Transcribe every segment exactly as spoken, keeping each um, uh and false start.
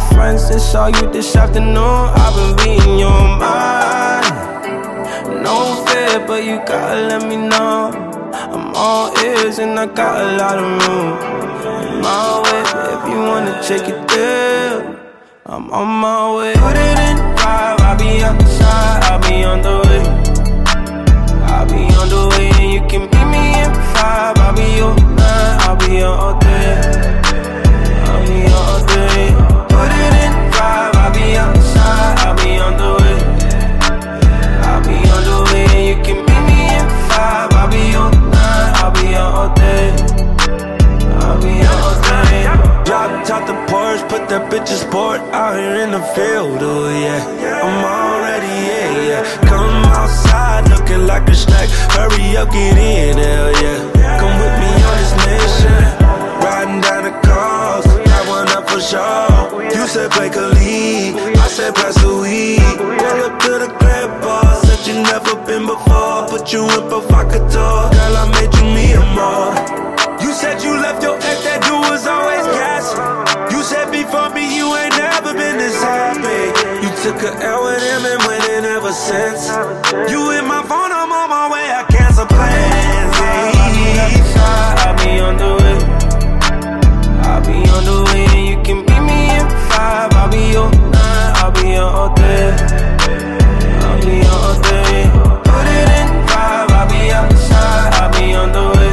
friends that saw you this afternoon. I've been reading your mind. No fear, but you gotta let me know. I'm all ears and I got a lot of room. On my way, if you wanna take it there, I'm on my way. Put it in five, I'll be outside, I'll be on the way. I'll be on the way and you can meet me in five. I'll be your nine, I'll be your all day. I'll be your all day. Put it in five, I'll be outside, I'll be on the way. I'll be on the way and you can meet me in five. I'll be your nine, I'll be your all day. I'll be your all day. Drop top the Porsche, put that bitch in sport out here in the field, oh yeah. I'm already, yeah, yeah. Come outside looking like a snack. Hurry up, get in, hell yeah. Come with me on this mission. Riding down the coast, that one up for sure. You said break a lead, I said pass the weed. Pull up to the crib bar, said you never been before. Put you in provocateur, girl, I made you me a more. You said you left your ex, that dude was always gas. You said before me, you ain't never been this happy. You took a L with him and winning ever since. You hit my phone, I'm on my way, I cancel plans. Yeah. I'll be on the way. I'll be on the way and you can meet me in five. I'll be your nine, I'll be your all day. I'll be your all day. Put it in five, I'll be outside, I'll be on the way.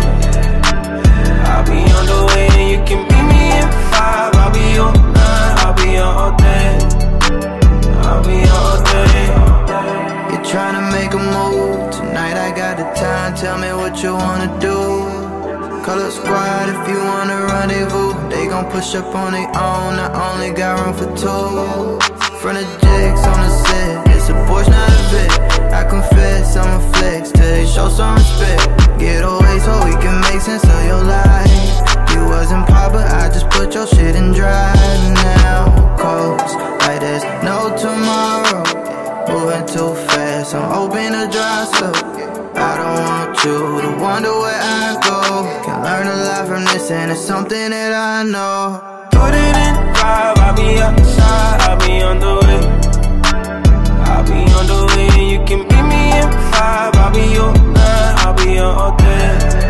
I'll be on the way and you can meet me in five. I'll be your nine, I'll be your all day. I'll be your all day. You're trying to make a move. Tonight I got the time, tell me what you wanna do. Call up squad if you wanna rendezvous. They gon' push up on their own, I only got room for two. Front of jigs on the set, it's a Porsche, not a Vic. I confess, I'm a flex till they show some respect. Get away so we can make sense of your life. You wasn't pop, but I just put your shit in drive. Now, coast, like there's no tomorrow. Moving too fast, I'm hoping to dry slow. I don't want you to wonder where I go. Can learn a lot from this and it's something that I know. Put it in five, I'll be outside, I'll be on the way. I'll be on the way and you can meet me in five. I'll be your nine, I'll be your all day.